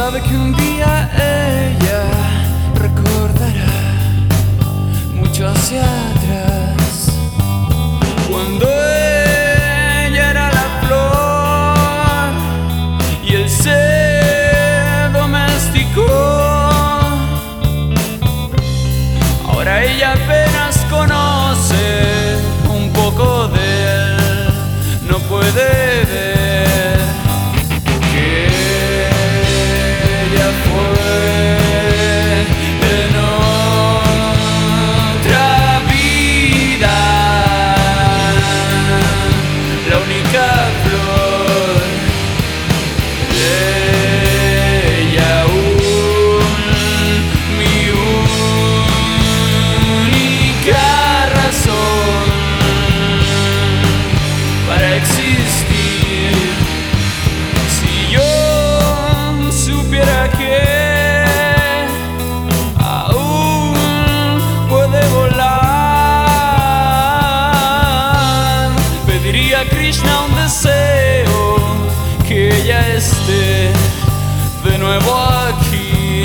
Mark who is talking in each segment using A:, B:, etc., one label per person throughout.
A: sabe que un día ella recordará mucho hacia atrás, cuando ella era la flor y él se domesticó. Ahora ella apenas conoce un poco de él, no puede ver que ella fue en otra vida la única flor. Ella aún mi única razón para existir. Si yo supiera que aún puede volar, pediría a Krishna un deseo, que ella esté de nuevo aquí.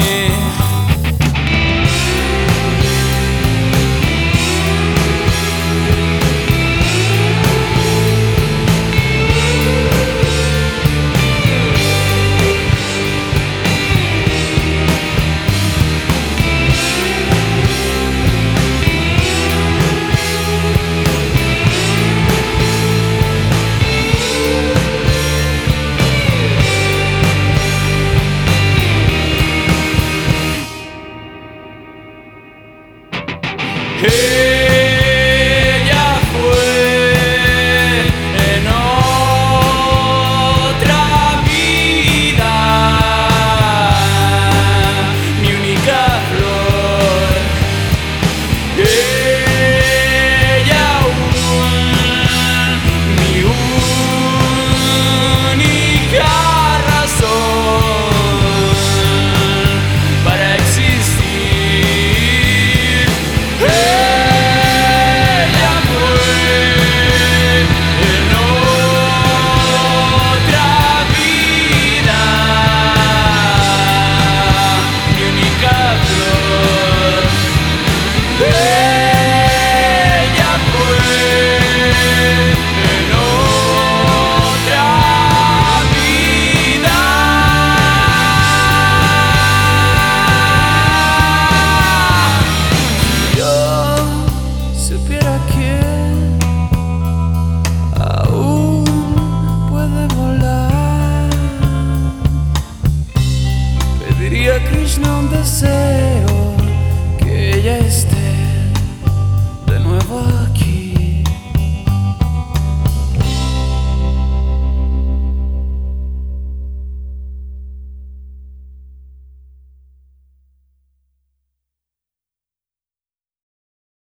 A: Ella fue en otra vida mi única flor. Ella aún mi única razón para existir. Krishna un deseo